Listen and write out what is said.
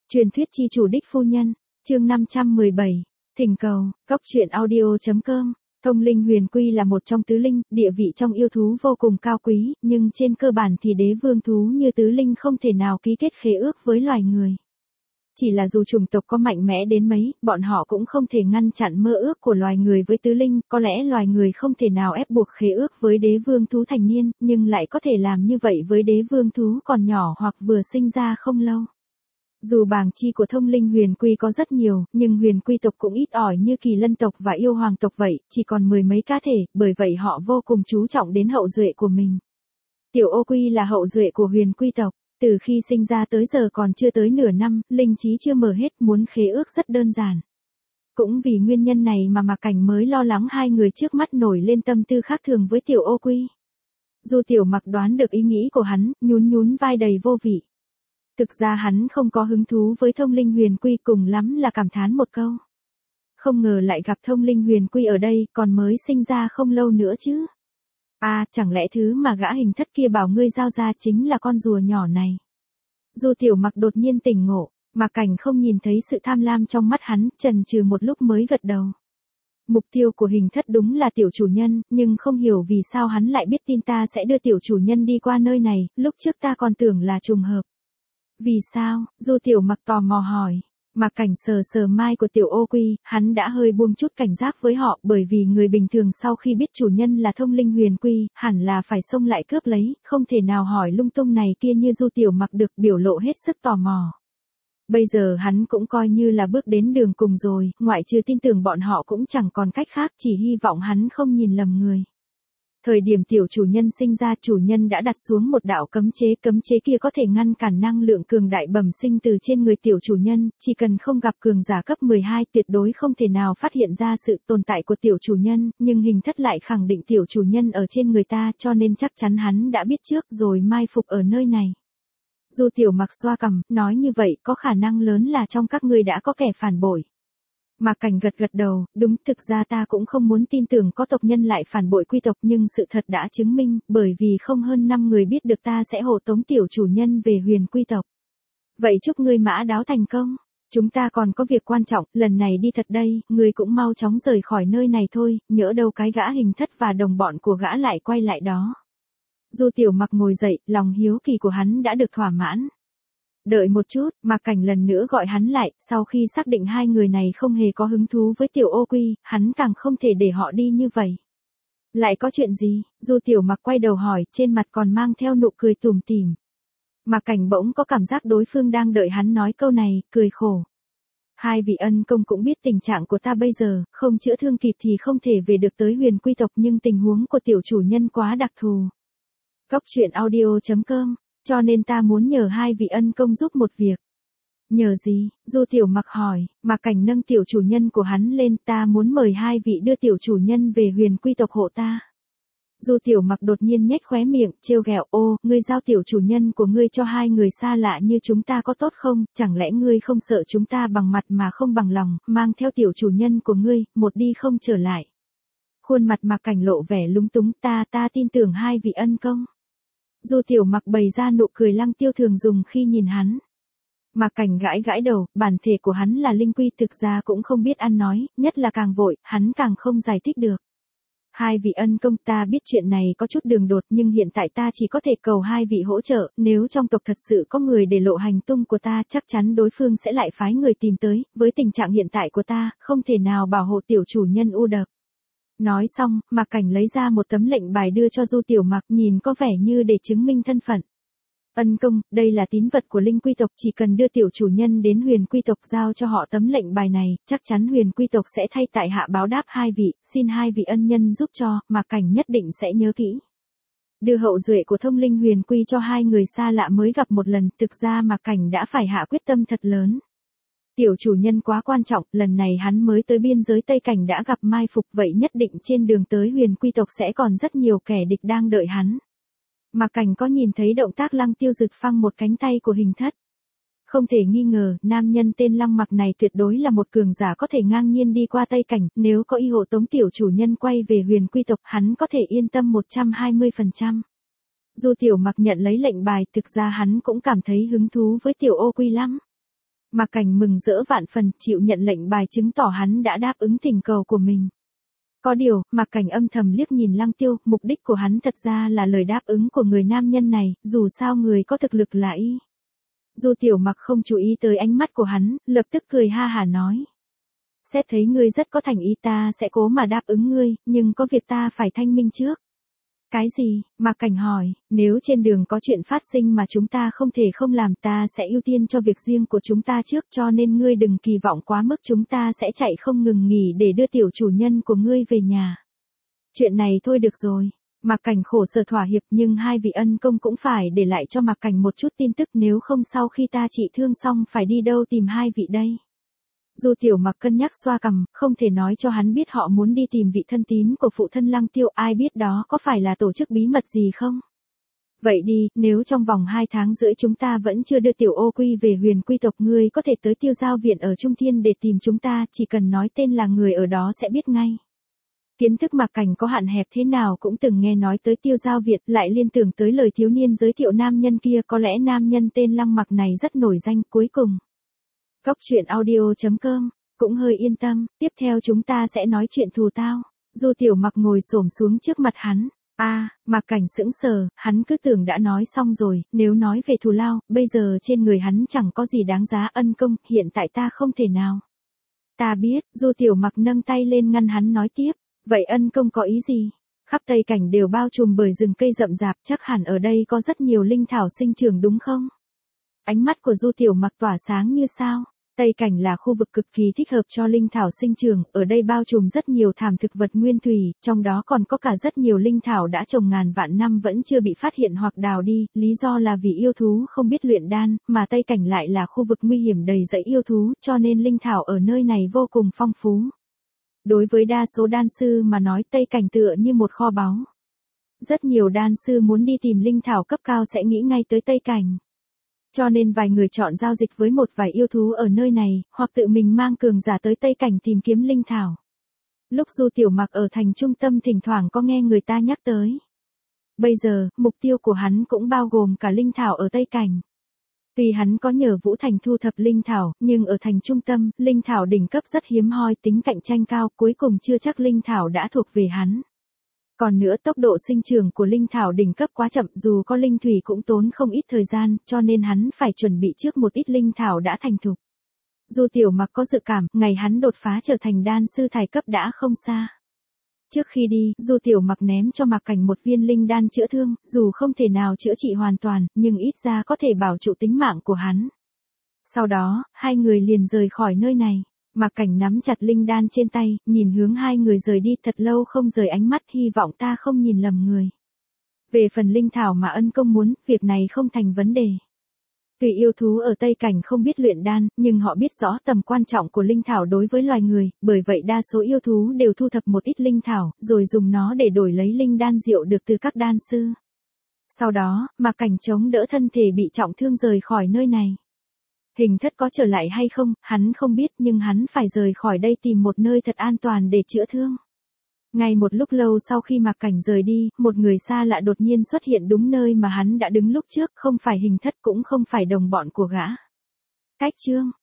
Truyền thuyết chi chủ đích phu nhân, chương 517, thỉnh cầu, góc truyện audio.com. Thông linh huyền quy là một trong tứ linh, địa vị trong yêu thú vô cùng cao quý, nhưng trên cơ bản thì đế vương thú như tứ linh không thể nào ký kết khế ước với loài người. Chỉ là dù chủng tộc có mạnh mẽ đến mấy, bọn họ cũng không thể ngăn chặn mơ ước của loài người với tứ linh, có lẽ loài người không thể nào ép buộc khế ước với đế vương thú thành niên, nhưng lại có thể làm như vậy với đế vương thú còn nhỏ hoặc vừa sinh ra không lâu. Dù bảng chi của thông linh huyền quy có rất nhiều, nhưng huyền quy tộc cũng ít ỏi như kỳ lân tộc và yêu hoàng tộc vậy, chỉ còn mười mấy cá thể, bởi vậy họ vô cùng chú trọng đến hậu duệ của mình. Tiểu ô quy là hậu duệ của huyền quy tộc, từ khi sinh ra tới giờ còn chưa tới nửa năm, linh trí chưa mở hết, muốn khế ước rất đơn giản. Cũng vì nguyên nhân này mà Mạc Cảnh mới lo lắng hai người trước mắt nổi lên tâm tư khác thường với tiểu ô quy. Dù tiểu Mặc đoán được ý nghĩ của hắn, nhún vai đầy vô vị. Thực ra hắn không có hứng thú với thông linh huyền quy, cùng lắm là cảm thán một câu. Không ngờ lại gặp thông linh huyền quy ở đây, còn mới sinh ra không lâu nữa chứ. À, chẳng lẽ thứ mà gã hình thất kia bảo ngươi giao ra chính là con rùa nhỏ này. Dù tiểu Mặc đột nhiên tỉnh ngộ, Mạc Cảnh không nhìn thấy sự tham lam trong mắt hắn, chần chừ một lúc mới gật đầu. Mục tiêu của hình thất đúng là tiểu chủ nhân, nhưng không hiểu vì sao hắn lại biết tin ta sẽ đưa tiểu chủ nhân đi qua nơi này, lúc trước ta còn tưởng là trùng hợp. Vì sao? Du tiểu Mặc tò mò hỏi. Mạc Cảnh sờ mai của tiểu ô quy, hắn đã hơi buông chút cảnh giác với họ, bởi vì người bình thường sau khi biết chủ nhân là thông linh huyền quy, hẳn là phải xông lại cướp lấy, không thể nào hỏi lung tung này kia như Du tiểu Mặc được biểu lộ hết sức tò mò. Bây giờ hắn cũng coi như là bước đến đường cùng rồi, ngoại trừ tin tưởng bọn họ cũng chẳng còn cách khác, chỉ hy vọng hắn không nhìn lầm người. Thời điểm tiểu chủ nhân sinh ra, chủ nhân đã đặt xuống một đạo cấm chế kia có thể ngăn cản năng lượng cường đại bẩm sinh từ trên người tiểu chủ nhân, chỉ cần không gặp cường giả cấp 12 tuyệt đối không thể nào phát hiện ra sự tồn tại của tiểu chủ nhân, nhưng hình thất lại khẳng định tiểu chủ nhân ở trên người ta, cho nên chắc chắn hắn đã biết trước rồi mai phục ở nơi này. Dù tiểu Mặc xoa cằm, nói như vậy có khả năng lớn là trong các ngươi đã có kẻ phản bội. Mạc Cảnh gật đầu, đúng, thực ra ta cũng không muốn tin tưởng có tộc nhân lại phản bội quy tộc, nhưng sự thật đã chứng minh, bởi vì không hơn 5 người biết được ta sẽ hộ tống tiểu chủ nhân về huyền quy tộc. Vậy chúc ngươi mã đáo thành công, chúng ta còn có việc quan trọng, lần này đi thật đây, ngươi cũng mau chóng rời khỏi nơi này thôi, nhỡ đâu cái gã hình thất và đồng bọn của gã lại quay lại đó. Dù tiểu Mặc ngồi dậy, lòng hiếu kỳ của hắn đã được thỏa mãn. Đợi một chút, Mạc Cảnh lần nữa gọi hắn lại, sau khi xác định hai người này không hề có hứng thú với tiểu ô quy, hắn càng không thể để họ đi như vậy. Lại có chuyện gì? Dù tiểu Mặc quay đầu hỏi, trên mặt còn mang theo nụ cười tủm tỉm. Mạc Cảnh bỗng có cảm giác đối phương đang đợi hắn nói câu này, cười khổ. Hai vị ân công cũng biết tình trạng của ta bây giờ, không chữa thương kịp thì không thể về được tới huyền quy tộc, nhưng tình huống của tiểu chủ nhân quá đặc thù. Góc truyện audio.com. Cho nên ta muốn nhờ hai vị ân công giúp một việc. Nhờ gì? Du tiểu Mặc hỏi. Mạc Cảnh nâng tiểu chủ nhân của hắn lên, ta muốn mời hai vị đưa tiểu chủ nhân về huyền quy tộc hộ ta. Du tiểu Mặc đột nhiên nhếch khóe miệng, trêu ghẹo, ô, ngươi giao tiểu chủ nhân của ngươi cho hai người xa lạ như chúng ta có tốt không, chẳng lẽ ngươi không sợ chúng ta bằng mặt mà không bằng lòng, mang theo tiểu chủ nhân của ngươi, một đi không trở lại. Khuôn mặt Mạc Cảnh lộ vẻ lúng túng, ta tin tưởng hai vị ân công. Du tiểu Mặc bày ra nụ cười lăng tiêu thường dùng khi nhìn hắn. Mạc Cảnh gãi đầu, bản thể của hắn là linh quy, thực ra cũng không biết ăn nói, nhất là càng vội, hắn càng không giải thích được. Hai vị ân công, ta biết chuyện này có chút đường đột, nhưng hiện tại ta chỉ có thể cầu hai vị hỗ trợ, nếu trong tộc thật sự có người để lộ hành tung của ta, chắc chắn đối phương sẽ lại phái người tìm tới, với tình trạng hiện tại của ta, không thể nào bảo hộ tiểu chủ nhân u đợt. Nói xong, Mạc Cảnh lấy ra một tấm lệnh bài đưa cho Du tiểu Mặc, nhìn có vẻ như để chứng minh thân phận. Ân công, đây là tín vật của linh quy tộc, chỉ cần đưa tiểu chủ nhân đến huyền quy tộc giao cho họ tấm lệnh bài này, chắc chắn huyền quy tộc sẽ thay tại hạ báo đáp hai vị, xin hai vị ân nhân giúp cho, Mạc Cảnh nhất định sẽ nhớ kỹ. Đưa hậu duệ của thông linh huyền quy cho hai người xa lạ mới gặp một lần, thực ra Mạc Cảnh đã phải hạ quyết tâm thật lớn. Tiểu chủ nhân quá quan trọng, lần này hắn mới tới biên giới Tây Cảnh đã gặp mai phục, vậy nhất định trên đường tới huyền quy tộc sẽ còn rất nhiều kẻ địch đang đợi hắn. Mạc Cảnh có nhìn thấy động tác lăng tiêu rực phăng một cánh tay của hình thất. Không thể nghi ngờ, nam nhân tên Lăng Mặc này tuyệt đối là một cường giả có thể ngang nhiên đi qua Tây Cảnh, nếu có y hộ tống tiểu chủ nhân quay về huyền quy tộc, hắn có thể yên tâm 120%. Dù tiểu Mặc nhận lấy lệnh bài, thực ra hắn cũng cảm thấy hứng thú với tiểu ô quy lắm. Mạc Cảnh mừng rỡ vạn phần, chịu nhận lệnh bài chứng tỏ hắn đã đáp ứng thỉnh cầu của mình. Có điều, Mạc Cảnh âm thầm liếc nhìn Lăng Tiêu, mục đích của hắn thật ra là lời đáp ứng của người nam nhân này, dù sao người có thực lực là y. Du Tiểu Mặc không chú ý tới ánh mắt của hắn, lập tức cười ha hả nói. Xét thấy ngươi rất có thành ý, ta sẽ cố mà đáp ứng ngươi, nhưng có việc ta phải thanh minh trước. Cái gì? Mạc Cảnh hỏi, nếu trên đường có chuyện phát sinh mà chúng ta không thể không làm, ta sẽ ưu tiên cho việc riêng của chúng ta trước, cho nên ngươi đừng kỳ vọng quá mức, chúng ta sẽ chạy không ngừng nghỉ để đưa tiểu chủ nhân của ngươi về nhà. Chuyện này thôi được rồi. Mạc Cảnh khổ sở thỏa hiệp, nhưng hai vị ân công cũng phải để lại cho Mạc Cảnh một chút tin tức, nếu không sau khi ta trị thương xong phải đi đâu tìm hai vị đây. Du Tiểu Mặc cân nhắc xoa cằm, không thể nói cho hắn biết họ muốn đi tìm vị thân tín của phụ thân Lăng Tiêu, ai biết đó có phải là tổ chức bí mật gì không? Vậy đi, nếu trong vòng 2 tháng rưỡi chúng ta vẫn chưa đưa Tiểu Ô Quy về Huyền Quy tộc, ngươi có thể tới Tiêu Giao viện ở Trung Thiên để tìm chúng ta, chỉ cần nói tên là người ở đó sẽ biết ngay. Kiến thức Mạc Cảnh có hạn hẹp thế nào cũng từng nghe nói tới Tiêu Giao viện, lại liên tưởng tới lời thiếu niên giới thiệu nam nhân kia, có lẽ nam nhân tên Lăng Mặc này rất nổi danh. Cuối cùng, Góc Truyện Audio.com cũng hơi yên tâm, tiếp theo chúng ta sẽ nói chuyện thù tao. Du Tiểu Mặc ngồi xổm xuống trước mặt hắn. Mạc Cảnh sững sờ, hắn cứ tưởng đã nói xong rồi, nếu nói về thù lao, bây giờ trên người hắn chẳng có gì đáng giá. Ân công, hiện tại ta không thể nào. Ta biết. Du Tiểu Mặc nâng tay lên ngăn hắn nói tiếp. Vậy ân công có ý gì? Khắp Tây Cảnh đều bao trùm bởi rừng cây rậm rạp, chắc hẳn ở đây có rất nhiều linh thảo sinh trưởng đúng không? Ánh mắt của Du Tiểu Mặc tỏa sáng như sao. Tây Cảnh là khu vực cực kỳ thích hợp cho linh thảo sinh trưởng, ở đây bao trùm rất nhiều thảm thực vật nguyên thủy, trong đó còn có cả rất nhiều linh thảo đã trồng ngàn vạn năm vẫn chưa bị phát hiện hoặc đào đi, lý do là vì yêu thú không biết luyện đan, mà Tây Cảnh lại là khu vực nguy hiểm đầy rẫy yêu thú, cho nên linh thảo ở nơi này vô cùng phong phú. Đối với đa số đan sư mà nói, Tây Cảnh tựa như một kho báu. Rất nhiều đan sư muốn đi tìm linh thảo cấp cao sẽ nghĩ ngay tới Tây Cảnh. Cho nên vài người chọn giao dịch với một vài yêu thú ở nơi này, hoặc tự mình mang cường giả tới Tây Cảnh tìm kiếm linh thảo. Lúc Du Tiểu Mặc ở thành trung tâm thỉnh thoảng có nghe người ta nhắc tới. Bây giờ, mục tiêu của hắn cũng bao gồm cả linh thảo ở Tây Cảnh. Tuy hắn có nhờ Vũ Thành thu thập linh thảo, nhưng ở thành trung tâm, linh thảo đỉnh cấp rất hiếm hoi, tính cạnh tranh cao, cuối cùng chưa chắc linh thảo đã thuộc về hắn. Còn nữa, tốc độ sinh trưởng của linh thảo đỉnh cấp quá chậm, dù có linh thủy cũng tốn không ít thời gian, cho nên hắn phải chuẩn bị trước một ít linh thảo đã thành thục. Du Tiểu Mặc có dự cảm, ngày hắn đột phá trở thành đan sư thải cấp đã không xa. Trước khi đi, Du Tiểu Mặc ném cho Mạc Cảnh một viên linh đan chữa thương, dù không thể nào chữa trị hoàn toàn, nhưng ít ra có thể bảo trụ tính mạng của hắn. Sau đó, hai người liền rời khỏi nơi này. Mạc Cảnh nắm chặt linh đan trên tay, nhìn hướng hai người rời đi, thật lâu không rời ánh mắt, hy vọng ta không nhìn lầm người. Về phần linh thảo mà ân công muốn, việc này không thành vấn đề. Tuy yêu thú ở Tây Cảnh không biết luyện đan, nhưng họ biết rõ tầm quan trọng của linh thảo đối với loài người, bởi vậy đa số yêu thú đều thu thập một ít linh thảo, rồi dùng nó để đổi lấy linh đan rượu được từ các đan sư. Sau đó, Mạc Cảnh chống đỡ thân thể bị trọng thương rời khỏi nơi này. Hình thất có trở lại hay không, hắn không biết, nhưng hắn phải rời khỏi đây tìm một nơi thật an toàn để chữa thương. Ngay một lúc lâu sau khi Mạc Cảnh rời đi, một người xa lạ đột nhiên xuất hiện đúng nơi mà hắn đã đứng lúc trước, không phải hình thất cũng không phải đồng bọn của gã. Cách chương